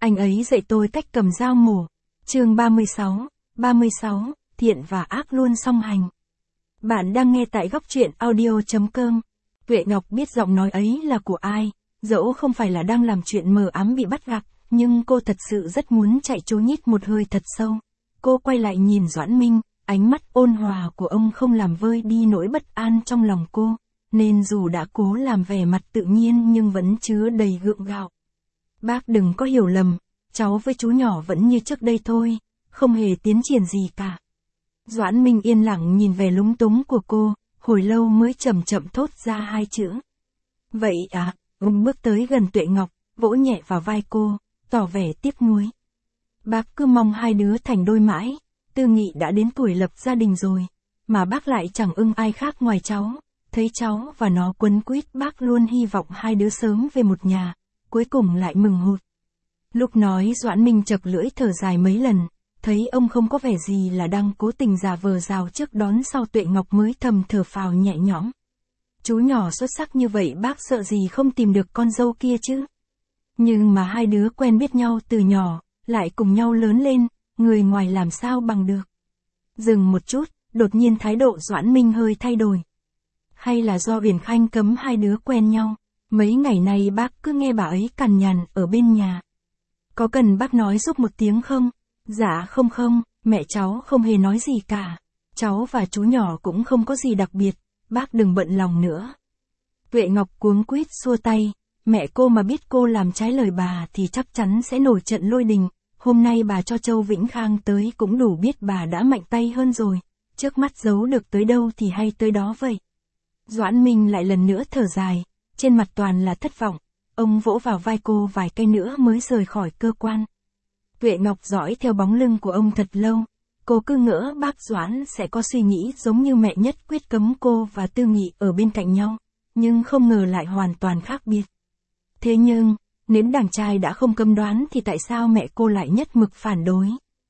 Anh ấy dạy tôi cách cầm dao mổ. Chương 36, thiện và ác luôn song hành. Bạn đang nghe tại góc truyện audio.com. Tuệ Ngọc biết giọng nói ấy là của ai, dẫu không phải là đang làm chuyện mờ ám bị bắt gặp, nhưng cô thật sự rất muốn chạy trốn hít một hơi thật sâu. Cô quay lại nhìn Doãn Minh, ánh mắt ôn hòa của ông không làm vơi đi nỗi bất an trong lòng cô, nên dù đã cố làm vẻ mặt tự nhiên nhưng vẫn chứa đầy gượng gạo. Bác đừng có hiểu lầm, cháu với chú nhỏ vẫn như trước đây thôi, không hề tiến triển gì cả. Doãn Minh yên lặng nhìn về lúng túng của cô, hồi lâu mới chậm chậm thốt ra hai chữ. Vậy à, ông bước tới gần Tuệ Ngọc, vỗ nhẹ vào vai cô, tỏ vẻ tiếc nuối. Bác cứ mong hai đứa thành đôi mãi, Tư Nghị đã đến tuổi lập gia đình rồi, mà bác lại chẳng ưng ai khác ngoài cháu, thấy cháu và nó quấn quýt bác luôn hy vọng hai đứa sớm về một nhà, cuối cùng lại mừng hụt. Lúc nói Doãn Minh chật lưỡi thở dài mấy lần, thấy ông không có vẻ gì là đang cố tình giả vờ rào trước đón sau, Tuệ Ngọc mới thầm thở phào nhẹ nhõm. Chú nhỏ xuất sắc như vậy bác sợ gì không tìm được con dâu kia chứ. Nhưng mà hai đứa quen biết nhau từ nhỏ, lại cùng nhau lớn lên, người ngoài làm sao bằng được. Dừng một chút, đột nhiên thái độ Doãn Minh hơi thay đổi. Hay là do Uyển Khanh cấm hai đứa quen nhau, mấy ngày nay bác cứ nghe bà ấy cằn nhằn ở bên nhà. Có cần bác nói giúp một tiếng không? Dạ không, mẹ cháu không hề nói gì cả. Cháu và chú nhỏ cũng không có gì đặc biệt, bác đừng bận lòng nữa. Tuệ Ngọc cuống quýt xua tay, mẹ cô mà biết cô làm trái lời bà thì chắc chắn sẽ nổi trận lôi đình. Hôm nay bà cho Châu Vĩnh Khang tới cũng đủ biết bà đã mạnh tay hơn rồi, trước mắt giấu được tới đâu thì hay tới đó vậy. Doãn Minh lại lần nữa thở dài, trên mặt toàn là thất vọng, ông vỗ vào vai cô vài cái nữa mới rời khỏi cơ quan. Tuệ Ngọc dõi theo bóng lưng của ông thật lâu, cô cứ ngỡ bác Doãn sẽ có suy nghĩ giống như mẹ nhất quyết cấm cô và Tư Nghị ở bên cạnh nhau, nhưng không ngờ lại hoàn toàn khác biệt. Thế nhưng, nếu đàn trai đã không cấm đoán thì tại sao mẹ cô lại nhất mực phản đối?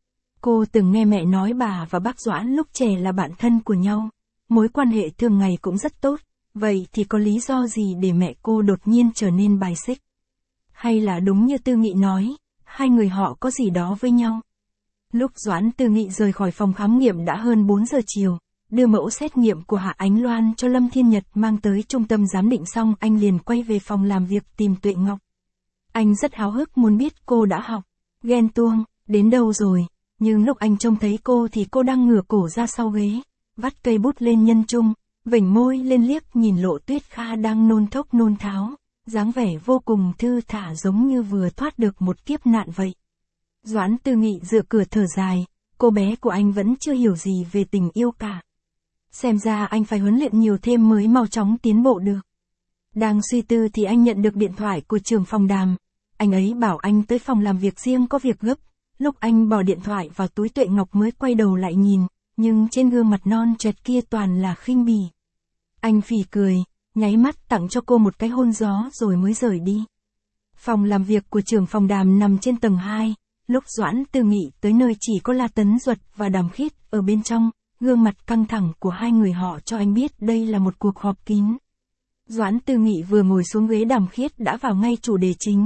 Cô từng nghe mẹ nói bà và bác Doãn lúc trẻ là bạn thân của nhau, mối quan hệ thường ngày cũng rất tốt, vậy thì có lý do gì để mẹ cô đột nhiên trở nên bài xích? Hay là đúng như Tư Nghị nói, hai người họ có gì đó với nhau? Lúc Doãn Tư Nghị rời khỏi phòng khám nghiệm đã hơn 4 giờ chiều, đưa mẫu xét nghiệm của Hạ Ánh Loan cho Lâm Thiên Nhật mang tới trung tâm giám định xong anh liền quay về phòng làm việc tìm Tuệ Ngọc. Anh rất háo hức muốn biết cô đã học, ghen tuông, đến đâu rồi, nhưng lúc anh trông thấy cô thì cô đang ngửa cổ ra sau ghế, vắt cây bút lên nhân trung, vểnh môi lên liếc nhìn Lộ Tuyết Kha đang nôn thốc nôn tháo, dáng vẻ vô cùng thư thả giống như vừa thoát được một kiếp nạn vậy. Doãn Tư Nghị dựa cửa thở dài, cô bé của anh vẫn chưa hiểu gì về tình yêu cả. Xem ra anh phải huấn luyện nhiều thêm mới mau chóng tiến bộ được. Đang suy tư thì anh nhận được điện thoại của trưởng phòng Đàm. Anh ấy bảo anh tới phòng làm việc riêng có việc gấp. Lúc anh bỏ điện thoại vào túi, Tuệ Ngọc mới quay đầu lại nhìn, nhưng trên gương mặt non trẹt kia toàn là khinh bỉ. Anh phì cười, nháy mắt tặng cho cô một cái hôn gió rồi mới rời đi. Phòng làm việc của trưởng phòng Đàm nằm trên tầng 2, lúc Doãn Tư Nghị tới nơi chỉ có La Tấn Duật và Đàm Khiết ở bên trong, gương mặt căng thẳng của hai người họ cho anh biết đây là một cuộc họp kín. Doãn Tư Nghị vừa ngồi xuống ghế, Đàm Khiết đã vào ngay chủ đề chính.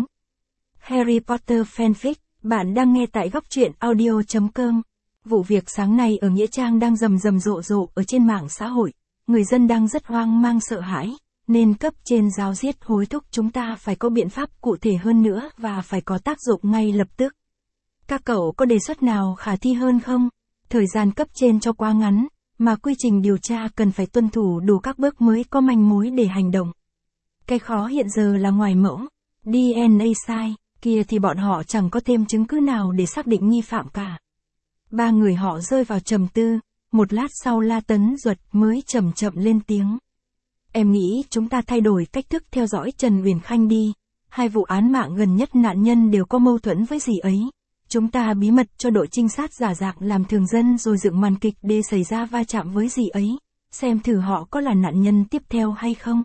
Harry Potter fanfic, bạn đang nghe tại góc truyện audio.com. Vụ việc sáng nay ở Nghĩa Trang đang rầm rộ ở trên mạng xã hội, người dân đang rất hoang mang sợ hãi, nên cấp trên giáo diết hối thúc chúng ta phải có biện pháp cụ thể hơn nữa và phải có tác dụng ngay lập tức. Các cậu có đề xuất nào khả thi hơn không? Thời gian cấp trên cho quá ngắn, mà quy trình điều tra cần phải tuân thủ đủ các bước mới có manh mối để hành động. Cái khó hiện giờ là ngoài mẫu DNA sai, kia thì bọn họ chẳng có thêm chứng cứ nào để xác định nghi phạm cả. Ba người họ rơi vào trầm tư, một lát sau La Tấn Duật mới chậm chậm lên tiếng. Em nghĩ chúng ta thay đổi cách thức theo dõi Trần Uyển Khanh đi, hai vụ án mạng gần nhất nạn nhân đều có mâu thuẫn với dì ấy. Chúng ta bí mật cho đội trinh sát giả dạng làm thường dân rồi dựng màn kịch để xảy ra va chạm với dì ấy, xem thử họ có là nạn nhân tiếp theo hay không.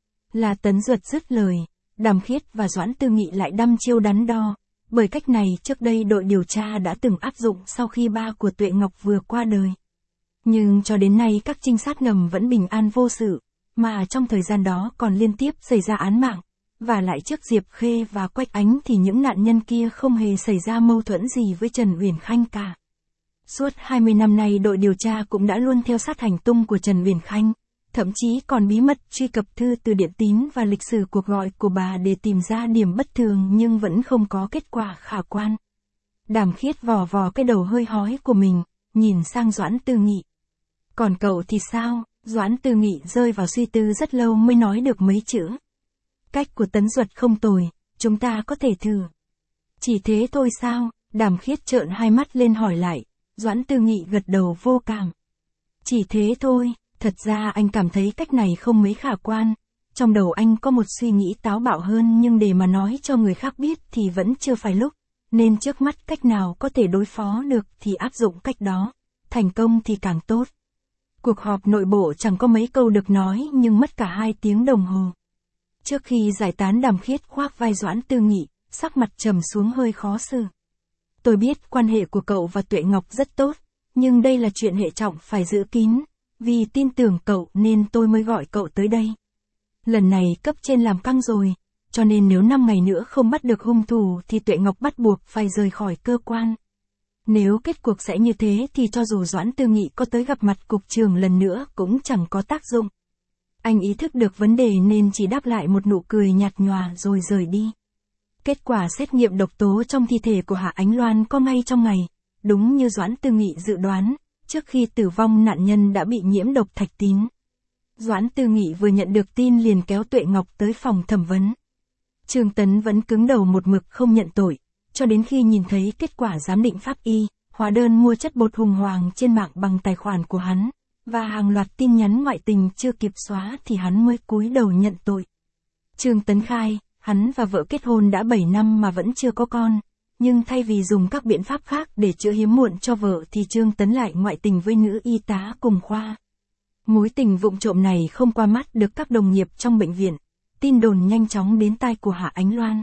La Tấn Duật dứt lời, Đàm Khiết và Doãn Tư Nghị lại đăm chiêu đắn đo, bởi cách này trước đây đội điều tra đã từng áp dụng sau khi ba của Tuệ Ngọc vừa qua đời. Nhưng cho đến nay các trinh sát ngầm vẫn bình an vô sự, mà trong thời gian đó còn liên tiếp xảy ra án mạng, và lại trước Diệp Khê và Quách Ánh thì những nạn nhân kia không hề xảy ra mâu thuẫn gì với Trần Uyển Khanh cả. Suốt 20 năm nay đội điều tra cũng đã luôn theo sát hành tung của Trần Uyển Khanh, thậm chí còn bí mật truy cập thư từ điện tín và lịch sử cuộc gọi của bà để tìm ra điểm bất thường nhưng vẫn không có kết quả khả quan. Đàm Khiết vò vò cái đầu hơi hói của mình, nhìn sang Doãn Tư Nghị. Còn cậu thì sao? Doãn Tư Nghị rơi vào suy tư rất lâu mới nói được mấy chữ. Cách của Tấn Duật không tồi, chúng ta có thể thử. Chỉ thế thôi sao? Đàm Khiết trợn hai mắt lên hỏi lại. Doãn Tư Nghị gật đầu vô cảm. Chỉ thế thôi, thật ra anh cảm thấy cách này không mấy khả quan. Trong đầu anh có một suy nghĩ táo bạo hơn nhưng để mà nói cho người khác biết thì vẫn chưa phải lúc. Nên trước mắt cách nào có thể đối phó được thì áp dụng cách đó. Thành công thì càng tốt. Cuộc họp nội bộ chẳng có mấy câu được nói nhưng mất cả 2 tiếng đồng hồ. Trước khi giải tán, Đàm Khiết khoác vai Doãn Tư Nghị, sắc mặt trầm xuống hơi khó xử. Tôi biết quan hệ của cậu và Tuệ Ngọc rất tốt, nhưng đây là chuyện hệ trọng phải giữ kín, vì tin tưởng cậu nên tôi mới gọi cậu tới đây. Lần này cấp trên làm căng rồi, cho nên nếu 5 ngày nữa không bắt được hung thủ thì Tuệ Ngọc bắt buộc phải rời khỏi cơ quan. Nếu kết cuộc sẽ như thế thì cho dù Doãn Tư Nghị có tới gặp mặt cục trưởng lần nữa cũng chẳng có tác dụng. Anh ý thức được vấn đề nên chỉ đáp lại một nụ cười nhạt nhòa rồi rời đi. Kết quả xét nghiệm độc tố trong thi thể của Hạ Ánh Loan có ngay trong ngày, đúng như Doãn Tư Nghị dự đoán, trước khi tử vong nạn nhân đã bị nhiễm độc thạch tín. Doãn Tư Nghị vừa nhận được tin liền kéo Tuệ Ngọc tới phòng thẩm vấn. Trương Tấn vẫn cứng đầu một mực không nhận tội, cho đến khi nhìn thấy kết quả giám định pháp y, hóa đơn mua chất bột hùng hoàng trên mạng bằng tài khoản của hắn, và hàng loạt tin nhắn ngoại tình chưa kịp xóa thì hắn mới cúi đầu nhận tội. Trương Tấn khai, hắn và vợ kết hôn đã 7 năm mà vẫn chưa có con, nhưng thay vì dùng các biện pháp khác để chữa hiếm muộn cho vợ thì Trương Tấn lại ngoại tình với nữ y tá cùng khoa. Mối tình vụng trộm này không qua mắt được các đồng nghiệp trong bệnh viện, tin đồn nhanh chóng đến tai của Hạ Ánh Loan.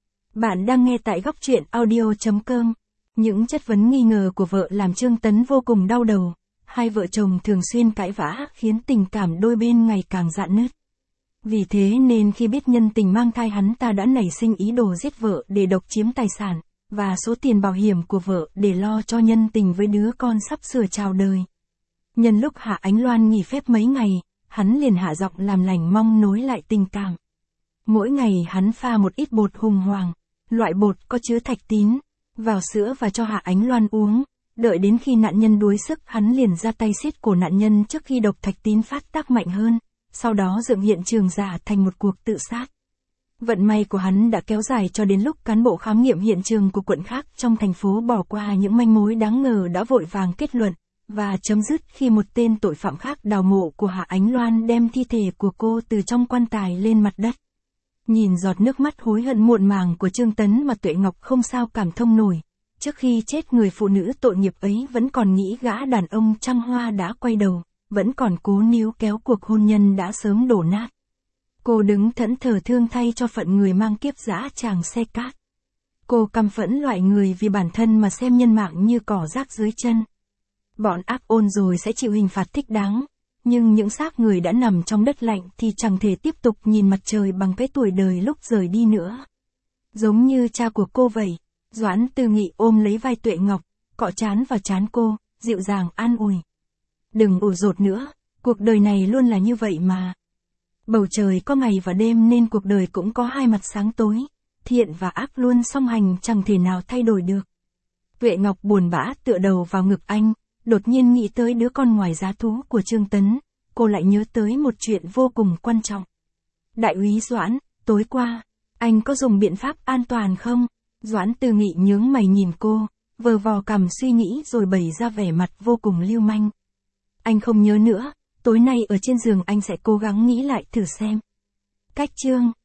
Bạn đang nghe tại góc truyện audio.com. Những chất vấn nghi ngờ của vợ làm Trương Tấn vô cùng đau đầu. Hai vợ chồng thường xuyên cãi vã khiến tình cảm đôi bên ngày càng rạn nứt. Vì thế nên khi biết nhân tình mang thai, hắn ta đã nảy sinh ý đồ giết vợ để độc chiếm tài sản, và số tiền bảo hiểm của vợ để lo cho nhân tình với đứa con sắp sửa chào đời. Nhân lúc Hạ Ánh Loan nghỉ phép mấy ngày, hắn liền hạ giọng làm lành mong nối lại tình cảm. Mỗi ngày hắn pha một ít bột hùng hoàng, loại bột có chứa thạch tín, vào sữa và cho Hạ Ánh Loan uống. Đợi đến khi nạn nhân đuối sức hắn liền ra tay siết cổ nạn nhân trước khi độc thạch tín phát tác mạnh hơn, sau đó dựng hiện trường giả thành một cuộc tự sát. Vận may của hắn đã kéo dài cho đến lúc cán bộ khám nghiệm hiện trường của quận khác trong thành phố bỏ qua những manh mối đáng ngờ đã vội vàng kết luận, và chấm dứt khi một tên tội phạm khác đào mộ của Hạ Ánh Loan đem thi thể của cô từ trong quan tài lên mặt đất. Nhìn giọt nước mắt hối hận muộn màng của Trương Tấn mà Tuệ Ngọc không sao cảm thông nổi. Trước khi chết người phụ nữ tội nghiệp ấy vẫn còn nghĩ gã đàn ông trăng hoa đã quay đầu, vẫn còn cố níu kéo cuộc hôn nhân đã sớm đổ nát. Cô đứng thẫn thờ thương thay cho phận người mang kiếp dã tràng xe cát. Cô căm phẫn loại người vì bản thân mà xem nhân mạng như cỏ rác dưới chân. Bọn ác ôn rồi sẽ chịu hình phạt thích đáng, nhưng những xác người đã nằm trong đất lạnh thì chẳng thể tiếp tục nhìn mặt trời bằng cái tuổi đời lúc rời đi nữa. Giống như cha của cô vậy. Doãn Tư Nghị ôm lấy vai Tuệ Ngọc, cọ trán vào trán cô, dịu dàng an ủi. Đừng ủ rột nữa, cuộc đời này luôn là như vậy mà. Bầu trời có ngày và đêm nên cuộc đời cũng có hai mặt sáng tối, thiện và ác luôn song hành chẳng thể nào thay đổi được. Tuệ Ngọc buồn bã tựa đầu vào ngực anh, đột nhiên nghĩ tới đứa con ngoài giá thú của Trương Tấn, cô lại nhớ tới một chuyện vô cùng quan trọng. Đại úy Doãn, tối qua, anh có dùng biện pháp an toàn không? Doãn Tư Nghị nhướng mày nhìn cô, vờ vò cằm suy nghĩ rồi bày ra vẻ mặt vô cùng lưu manh. Anh không nhớ nữa, tối nay ở trên giường anh sẽ cố gắng nghĩ lại thử xem. Cách chương